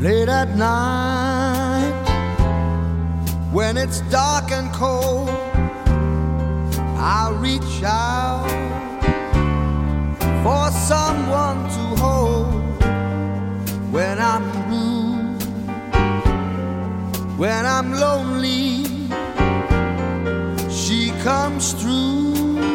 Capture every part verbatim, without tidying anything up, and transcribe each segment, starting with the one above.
Late at night, when it's dark and cold, I'll reach out for someone to hold. When I'm blue, when I'm lonely, she comes through.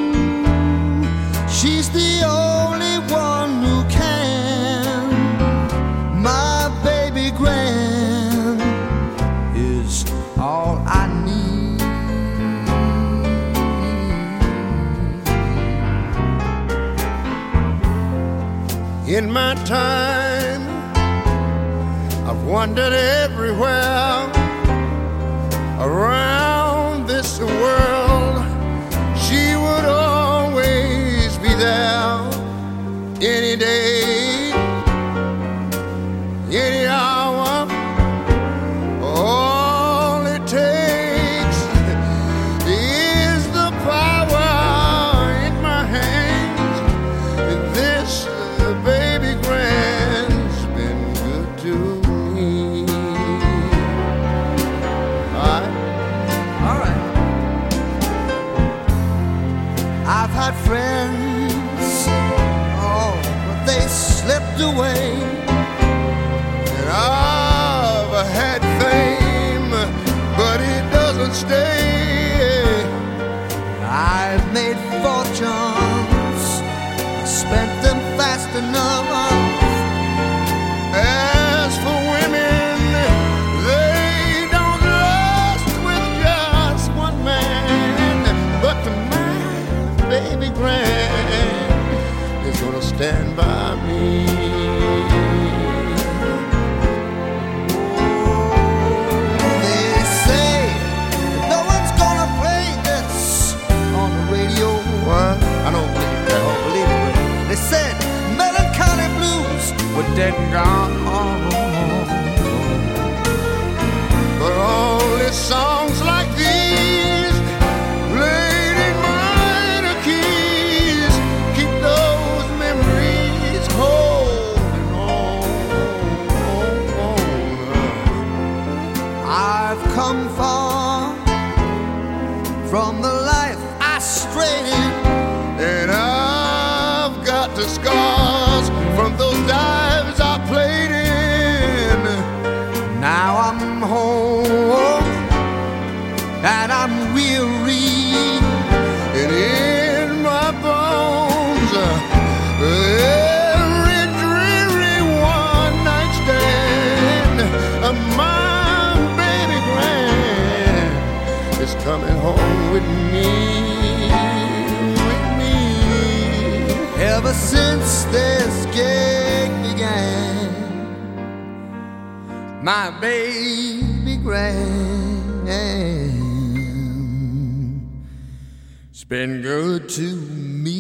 She's the only one who can. My baby Gran is all I need. In my time, I've wandered everywhere around this world. She would always be there, any day, any hour. All it takes is the power in my hands. And this uh, baby Gran's been good to me. All right. All right. I've had friends, oh, but they slipped away. And I've had fame, but it doesn't stay. I've made fortunes, spent them fast enough. As for women, they don't last with just one man. But to my baby Gran is gonna stand by me. They say no one's gonna play this on the radio. What? I don't believe that. I don't believe it. They said melancholy blues were dead and gone. But only songs like these, played in minor keys, keep those memories holding on. I've come far from the life I strayed in, and I've got the scars from those dives I played in. Now I'm home and I'm weary, and in my bones every dreary one night stand. My baby Gran is coming home with me, with me. Ever since this gig began, my baby Gran, it's been good to me.